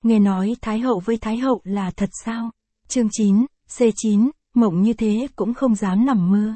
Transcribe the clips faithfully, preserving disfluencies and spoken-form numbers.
Nghe nói Thái hậu với Thái hậu là thật sao? Chương chín, C chín, mộng như thế cũng không dám nằm mơ.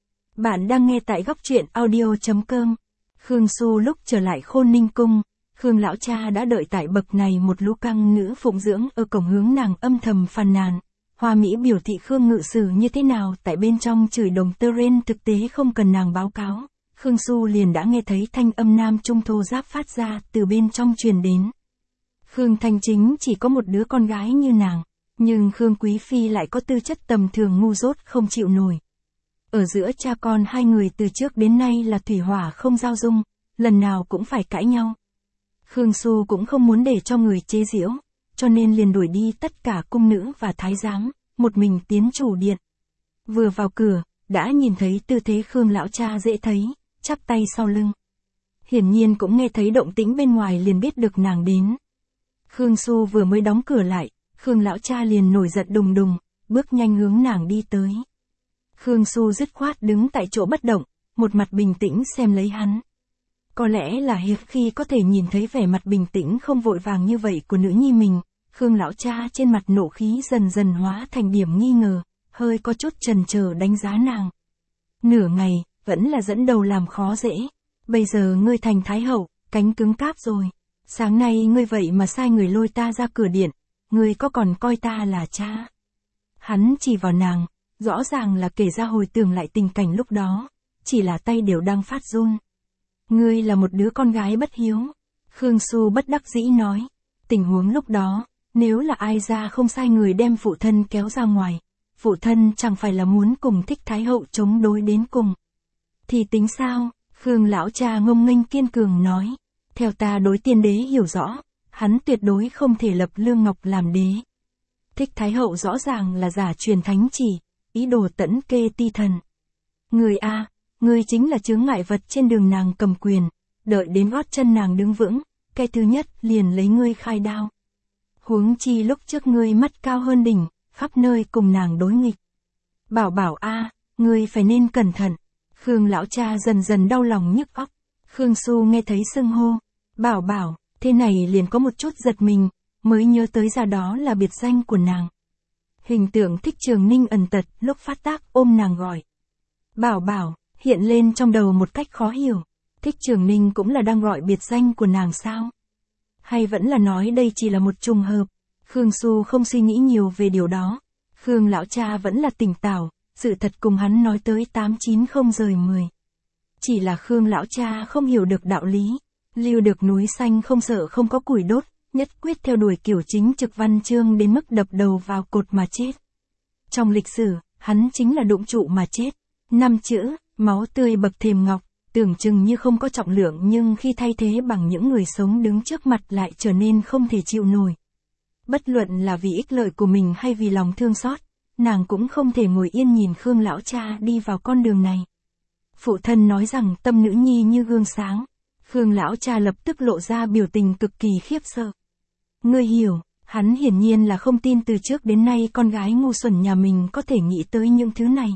Bạn đang nghe tại góc truyện audio chấm com. Khương Su lúc trở lại Khôn Ninh Cung, Khương lão cha đã đợi tại bậc này một lũ căng nữ phụng dưỡng ở cổng hướng nàng âm thầm phàn nàn. Hoa Mỹ biểu thị Khương ngự sử như thế nào tại bên trong chửi đồng tơ rên thực tế không cần nàng báo cáo. Khương Su liền đã nghe thấy thanh âm nam trung thô giáp phát ra từ bên trong truyền đến. Khương Thanh Chính chỉ có một đứa con gái như nàng, nhưng Khương Quý Phi lại có tư chất tầm thường ngu dốt không chịu nổi. Ở giữa cha con hai người từ trước đến nay là thủy hỏa không giao dung, lần nào cũng phải cãi nhau. Khương Su cũng không muốn để cho người chế giễu, cho nên liền đuổi đi tất cả cung nữ và thái giám, một mình tiến chủ điện. Vừa vào cửa, đã nhìn thấy tư thế Khương lão cha dễ thấy, chắp tay sau lưng. Hiển nhiên cũng nghe thấy động tĩnh bên ngoài liền biết được nàng đến. Khương Su vừa mới đóng cửa lại, Khương lão cha liền nổi giận đùng đùng, bước nhanh hướng nàng đi tới. Khương Su dứt khoát đứng tại chỗ bất động, một mặt bình tĩnh xem lấy hắn. Có lẽ là hiếm khi có thể nhìn thấy vẻ mặt bình tĩnh không vội vàng như vậy của nữ nhi mình, Khương lão cha trên mặt nộ khí dần dần hóa thành điểm nghi ngờ, hơi có chút chần chờ đánh giá nàng. Nửa ngày, vẫn là dẫn đầu làm khó dễ. Bây giờ ngươi thành thái hậu, cánh cứng cáp rồi. Sáng nay ngươi vậy mà sai người lôi ta ra cửa điện, ngươi có còn coi ta là cha? Hắn chỉ vào nàng, rõ ràng là kể ra hồi tưởng lại tình cảnh lúc đó, chỉ là tay đều đang phát run. Ngươi là một đứa con gái bất hiếu. Khương Su bất đắc dĩ nói, tình huống lúc đó, nếu là ai ra không sai người đem phụ thân kéo ra ngoài, phụ thân chẳng phải là muốn cùng Thích Thái hậu chống đối đến cùng. Thì tính sao? Khương lão cha ngông nghênh kiên cường nói, theo ta đối tiên đế hiểu rõ, hắn tuyệt đối không thể lập Lương Ngọc làm đế. Thích Thái hậu rõ ràng là giả truyền thánh chỉ, ý đồ tẫn kê ti thần. Người a, người chính là chướng ngại vật trên đường nàng cầm quyền, đợi đến gót chân nàng đứng vững, cái thứ nhất liền lấy ngươi khai đao. Huống chi lúc trước ngươi mắt cao hơn đỉnh, khắp nơi cùng nàng đối nghịch. Bảo bảo a, ngươi phải nên cẩn thận. Khương lão cha dần dần đau lòng nhức óc. Khương Su nghe thấy xưng hô, bảo bảo, thế này liền có một chút giật mình, mới nhớ tới ra đó là biệt danh của nàng. Hình tượng Thích Trường Ninh ẩn tật lúc phát tác ôm nàng gọi. Bảo bảo, hiện lên trong đầu một cách khó hiểu. Thích Trường Ninh cũng là đang gọi biệt danh của nàng sao? Hay vẫn là nói đây chỉ là một trùng hợp? Khương Su không suy nghĩ nhiều về điều đó. Khương lão cha vẫn là tỉnh táo, sự thật cùng hắn nói tới tám chín không rời mười. Chỉ là Khương lão cha không hiểu được đạo lý, lưu được núi xanh không sợ không có củi đốt, nhất quyết theo đuổi kiểu chính trực văn chương đến mức đập đầu vào cột mà chết. Trong lịch sử, hắn chính là đụng trụ mà chết. Năm chữ, máu tươi bậc thềm ngọc, tưởng chừng như không có trọng lượng nhưng khi thay thế bằng những người sống đứng trước mặt lại trở nên không thể chịu nổi. Bất luận là vì ích lợi của mình hay vì lòng thương xót, nàng cũng không thể ngồi yên nhìn Khương lão cha đi vào con đường này. Phụ thân nói rằng tâm nữ nhi như gương sáng. Khương lão cha lập tức lộ ra biểu tình cực kỳ khiếp sợ. Ngươi hiểu, hắn hiển nhiên là không tin từ trước đến nay con gái ngu xuẩn nhà mình có thể nghĩ tới những thứ này.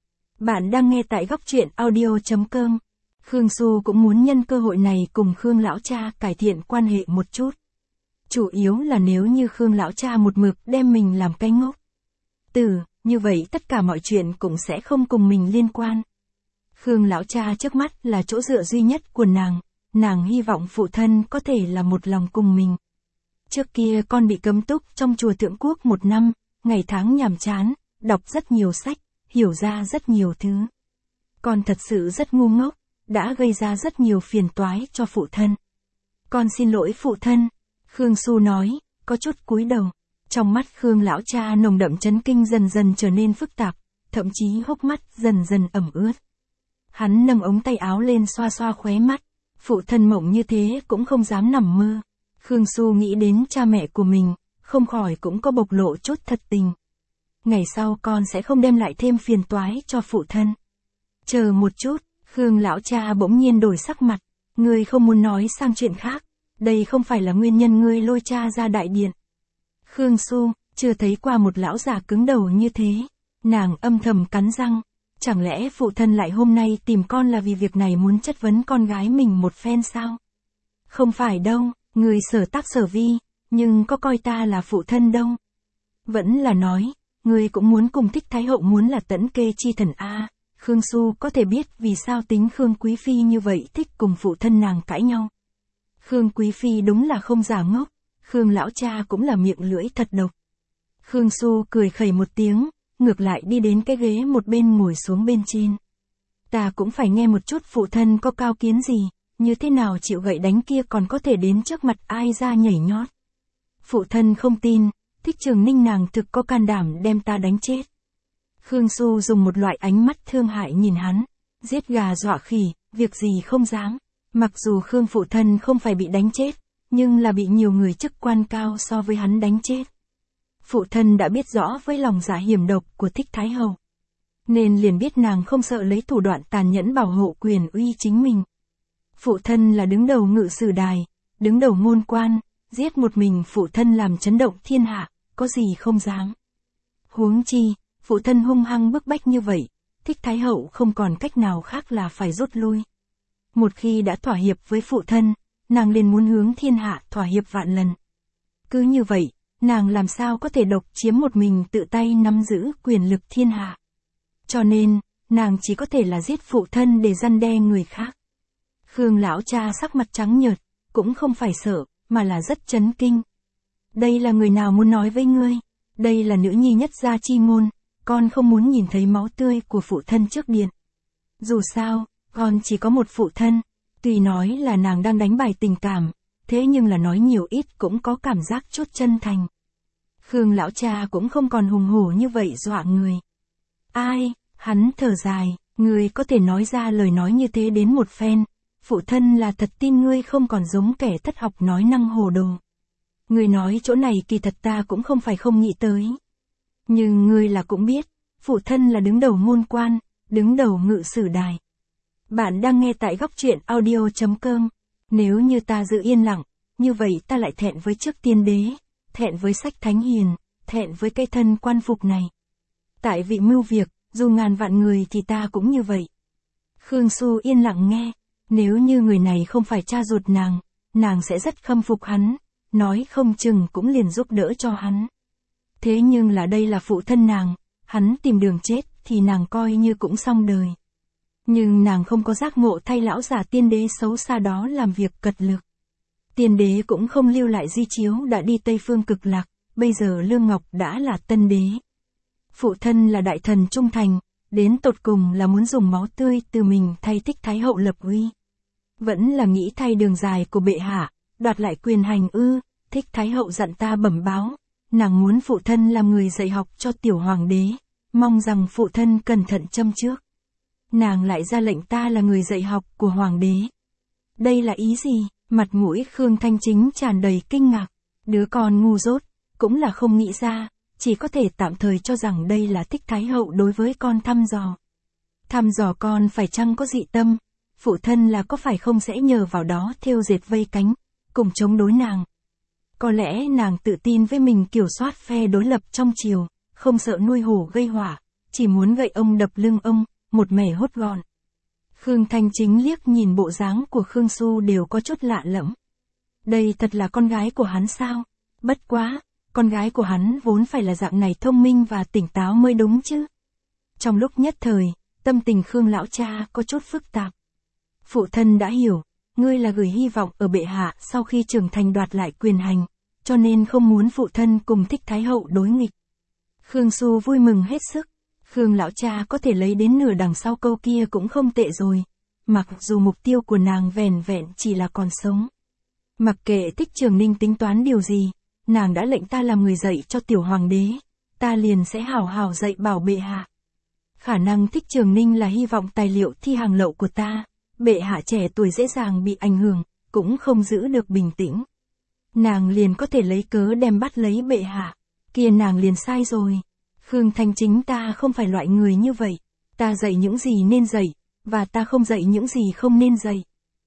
Bạn đang nghe tại góc truyện audio chấm com. Khương Su cũng muốn nhân cơ hội này cùng Khương lão cha cải thiện quan hệ một chút. Chủ yếu là nếu như Khương lão cha một mực đem mình làm cái ngốc tử, như vậy tất cả mọi chuyện cũng sẽ không cùng mình liên quan. Khương lão cha trước mắt là chỗ dựa duy nhất của nàng, nàng hy vọng phụ thân có thể là một lòng cùng mình. Trước kia con bị cấm túc trong chùa Thượng Quốc một năm, ngày tháng nhàm chán, đọc rất nhiều sách, hiểu ra rất nhiều thứ. Con thật sự rất ngu ngốc, đã gây ra rất nhiều phiền toái cho phụ thân. Con xin lỗi phụ thân, Khương Su nói, có chút cúi đầu. Trong mắt Khương lão cha nồng đậm chấn kinh dần dần trở nên phức tạp, thậm chí hốc mắt dần dần ẩm ướt. Hắn nâng ống tay áo lên xoa xoa khóe mắt, phụ thân mộng như thế cũng không dám nằm mơ. Khương Su nghĩ đến cha mẹ của mình, không khỏi cũng có bộc lộ chút thật tình. Ngày sau con sẽ không đem lại thêm phiền toái cho phụ thân. Chờ một chút, Khương lão cha bỗng nhiên đổi sắc mặt, ngươi không muốn nói sang chuyện khác, đây không phải là nguyên nhân ngươi lôi cha ra đại điện. Khương Su, chưa thấy qua một lão già cứng đầu như thế. Nàng âm thầm cắn răng, chẳng lẽ phụ thân lại hôm nay tìm con là vì việc này muốn chất vấn con gái mình một phen sao? Không phải đâu, người sở tác sở vi, nhưng có coi ta là phụ thân đâu. Vẫn là nói, ngươi cũng muốn cùng Thích Thái Hậu muốn là tẫn kê chi thần a. Khương Xu có thể biết vì sao tính Khương Quý Phi như vậy thích cùng phụ thân nàng cãi nhau. Khương Quý Phi đúng là không giả ngốc, Khương lão cha cũng là miệng lưỡi thật độc. Khương Xu cười khẩy một tiếng, ngược lại đi đến cái ghế một bên ngồi xuống bên trên. Ta cũng phải nghe một chút phụ thân có cao kiến gì, như thế nào chịu gậy đánh kia còn có thể đến trước mặt ai ra nhảy nhót. Phụ thân không tin, Thích Trường Ninh nàng thực có can đảm đem ta đánh chết. Khương Xu dùng một loại ánh mắt thương hại nhìn hắn, giết gà dọa khỉ, việc gì không dám. Mặc dù Khương phụ thân không phải bị đánh chết, nhưng là bị nhiều người chức quan cao so với hắn đánh chết. Phụ thân đã biết rõ với lòng dạ hiểm độc của Thích Thái Hậu, nên liền biết nàng không sợ lấy thủ đoạn tàn nhẫn bảo hộ quyền uy chính mình. Phụ thân là đứng đầu ngự sử đài, đứng đầu môn quan, giết một mình phụ thân làm chấn động thiên hạ, có gì không dám. Huống chi, phụ thân hung hăng bức bách như vậy, Thích Thái Hậu không còn cách nào khác là phải rút lui. Một khi đã thỏa hiệp với phụ thân, nàng liền muốn hướng thiên hạ thỏa hiệp vạn lần. Cứ như vậy, nàng làm sao có thể độc chiếm một mình tự tay nắm giữ quyền lực thiên hạ. Cho nên, nàng chỉ có thể là giết phụ thân để răn đe người khác. Khương lão cha sắc mặt trắng nhợt, cũng không phải sợ, mà là rất chấn kinh. Đây là người nào muốn nói với ngươi? Đây là nữ nhi nhất gia chi ngôn, con không muốn nhìn thấy máu tươi của phụ thân trước điện. Dù sao, con chỉ có một phụ thân, tuy nói là nàng đang đánh bài tình cảm, thế nhưng là nói nhiều ít cũng có cảm giác chút chân thành. Khương lão cha cũng không còn hùng hổ như vậy dọa người. Ai, hắn thở dài, ngươi có thể nói ra lời nói như thế đến một phen, phụ thân là thật tin ngươi không còn giống kẻ thất học nói năng hồ đồ. Ngươi nói chỗ này kỳ thật ta cũng không phải không nghĩ tới. Nhưng ngươi là cũng biết, phụ thân là đứng đầu môn quan, đứng đầu ngự sử đài. Bạn đang nghe tại góc truyện audio chấm com. Nếu như ta giữ yên lặng, như vậy ta lại thẹn với trước tiên đế, thẹn với sách thánh hiền, thẹn với cái thân quan phục này. Tại vị mưu việc, dù ngàn vạn người thì ta cũng như vậy. Khương Xu yên lặng nghe, nếu như người này không phải cha ruột nàng, nàng sẽ rất khâm phục hắn, nói không chừng cũng liền giúp đỡ cho hắn. Thế nhưng là đây là phụ thân nàng, hắn tìm đường chết thì nàng coi như cũng xong đời. Nhưng nàng không có giác ngộ thay lão giả tiên đế xấu xa đó làm việc cật lực. Tiên đế cũng không lưu lại di chiếu đã đi Tây Phương Cực Lạc, bây giờ Lương Ngọc đã là tân đế. Phụ thân là đại thần trung thành, đến tột cùng là muốn dùng máu tươi từ mình thay Thích Thái Hậu lập uy. Vẫn là nghĩ thay đường dài của bệ hạ, đoạt lại quyền hành ư. Thích Thái Hậu dặn ta bẩm báo, nàng muốn phụ thân làm người dạy học cho tiểu hoàng đế, mong rằng phụ thân cẩn thận châm trước. Nàng lại ra lệnh ta là người dạy học của hoàng đế. Đây là ý gì? Mặt mũi Khương Thanh Chính tràn đầy kinh ngạc. Đứa con ngu dốt, cũng là không nghĩ ra, chỉ có thể tạm thời cho rằng đây là Thích Thái Hậu đối với con thăm dò. Thăm dò con phải chăng có dị tâm, phụ thân là có phải không sẽ nhờ vào đó thêu dệt vây cánh, cùng chống đối nàng. Có lẽ nàng tự tin với mình kiểm soát phe đối lập trong triều, không sợ nuôi hổ gây họa, chỉ muốn gậy ông đập lưng ông, một mẻ hốt gọn. Khương Thanh Chính liếc nhìn bộ dáng của Khương Xu đều có chút lạ lẫm. Đây thật là con gái của hắn sao? Bất quá, con gái của hắn vốn phải là dạng này thông minh và tỉnh táo mới đúng chứ. Trong lúc nhất thời, tâm tình Khương lão cha có chút phức tạp. Phụ thân đã hiểu, ngươi là gửi hy vọng ở bệ hạ sau khi trưởng thành đoạt lại quyền hành, cho nên không muốn phụ thân cùng Thích Thái Hậu đối nghịch. Khương Xu vui mừng hết sức. Khương lão cha có thể lấy đến nửa đằng sau câu kia cũng không tệ rồi, mặc dù mục tiêu của nàng vẻn vẹn chỉ là còn sống. Mặc kệ Thích Trường Ninh tính toán điều gì, nàng đã lệnh ta làm người dạy cho tiểu hoàng đế, ta liền sẽ hào hào dạy bảo bệ hạ. Khả năng Thích Trường Ninh là hy vọng tài liệu thi hàng lậu của ta, bệ hạ trẻ tuổi dễ dàng bị ảnh hưởng, cũng không giữ được bình tĩnh. Nàng liền có thể lấy cớ đem bắt lấy bệ hạ, kia nàng liền sai rồi. Khương Thanh Chính ta không phải loại người như vậy, ta dạy những gì nên dạy, và ta không dạy những gì không nên dạy.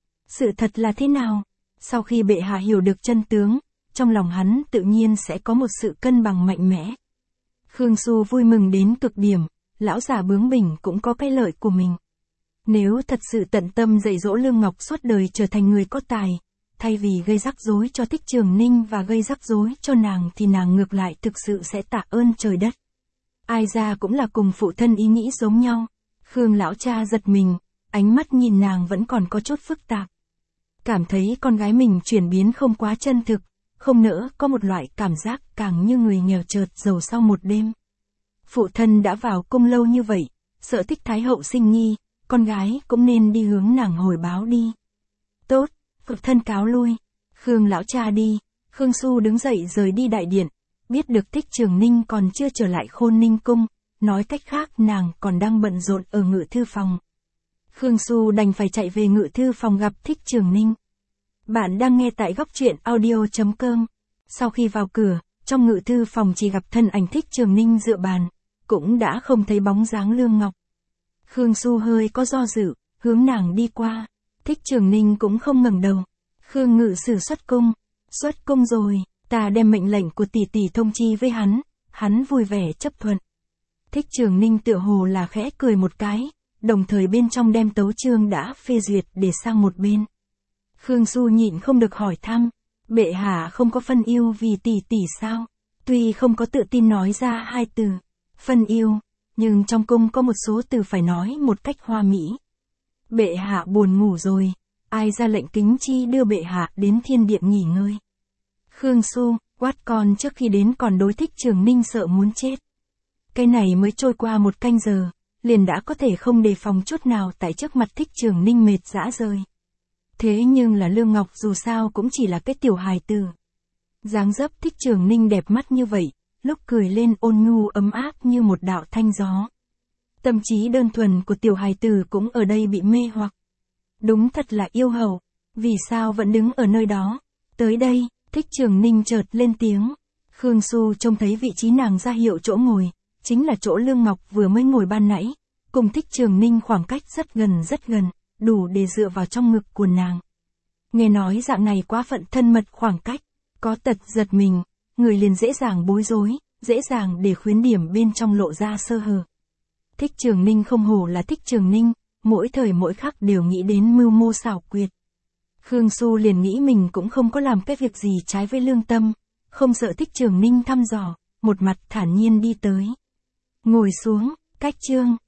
Sự thật là thế nào? Sau khi bệ hạ hiểu được chân tướng, trong lòng hắn tự nhiên sẽ có một sự cân bằng mạnh mẽ. Khương Xu vui mừng đến cực điểm, lão già bướng bỉnh cũng có cái lợi của mình. Nếu thật sự tận tâm dạy dỗ Lương Ngọc suốt đời trở thành người có tài, thay vì gây rắc rối cho Thích Trường Ninh và gây rắc rối cho nàng thì nàng ngược lại thực sự sẽ tạ ơn trời đất. Ai ra cũng là cùng phụ thân ý nghĩ giống nhau. Khương lão cha giật mình, ánh mắt nhìn nàng vẫn còn có chút phức tạp. Cảm thấy con gái mình chuyển biến không quá chân thực, không nỡ có một loại cảm giác càng như người nghèo chợt giàu sau một đêm. Phụ thân đã vào cung lâu như vậy, sợ Thích Thái hậu sinh nghi, con gái cũng nên đi hướng nàng hồi báo đi. Tốt, phụ thân cáo lui. Khương lão cha đi, Khương Xu đứng dậy rời đi đại điện, biết được Thích Trường Ninh còn chưa trở lại Khôn Ninh cung, nói cách khác nàng còn đang bận rộn ở ngự thư phòng. Khương Xu đành phải chạy về ngự thư phòng gặp Thích Trường Ninh. Bạn đang nghe tại góc truyện audio chấm com. Sau khi vào cửa, trong ngự thư phòng chỉ gặp thân ảnh Thích Trường Ninh dựa bàn, cũng đã không thấy bóng dáng Lương Ngọc. Khương Xu hơi có do dự, hướng nàng đi qua. Thích Trường Ninh cũng không ngẩng đầu. Khương ngự sử xuất cung. Xuất cung rồi, ta đem mệnh lệnh của tỷ tỷ thông chi với hắn, hắn vui vẻ chấp thuận. Thích Trường Ninh tựa hồ là khẽ cười một cái, đồng thời bên trong đem tấu chương đã phê duyệt để sang một bên. Khương Xu nhịn không được hỏi thăm, bệ hạ không có phân ưu vì tỷ tỷ sao? Tuy không có tự tin nói ra hai từ, phân ưu, nhưng trong cung có một số từ phải nói một cách hoa mỹ. Bệ hạ buồn ngủ rồi, ai ra lệnh kính chi đưa bệ hạ đến thiên điện nghỉ ngơi. Khương Xu, quát con trước khi đến còn đối Thích Trường Ninh sợ muốn chết. Cái này mới trôi qua một canh giờ, liền đã có thể không đề phòng chút nào tại trước mặt Thích Trường Ninh mệt rã rời. Thế nhưng là Lương Ngọc dù sao cũng chỉ là cái tiểu hài tử. Dáng dấp Thích Trường Ninh đẹp mắt như vậy, lúc cười lên ôn nhu ấm áp như một đạo thanh gió. Tâm trí đơn thuần của tiểu hài tử cũng ở đây bị mê hoặc. Đúng thật là yêu hầu, vì sao vẫn đứng ở nơi đó? Tới đây, Thích Trường Ninh chợt lên tiếng. Khương Xu trông thấy vị trí nàng ra hiệu chỗ ngồi, chính là chỗ Lương Ngọc vừa mới ngồi ban nãy, cùng Thích Trường Ninh khoảng cách rất gần rất gần, đủ để dựa vào trong ngực của nàng. Nghe nói dạng này quá phận thân mật khoảng cách, có tật giật mình, người liền dễ dàng bối rối, dễ dàng để khuyến điểm bên trong lộ ra sơ hở. Thích Trường Ninh không hổ là Thích Trường Ninh, mỗi thời mỗi khắc đều nghĩ đến mưu mô xảo quyệt. Khương Xu liền nghĩ mình cũng không có làm cái việc gì trái với lương tâm, không sợ Thích Trường Ninh thăm dò, một mặt thản nhiên đi tới. Ngồi xuống, cách chương.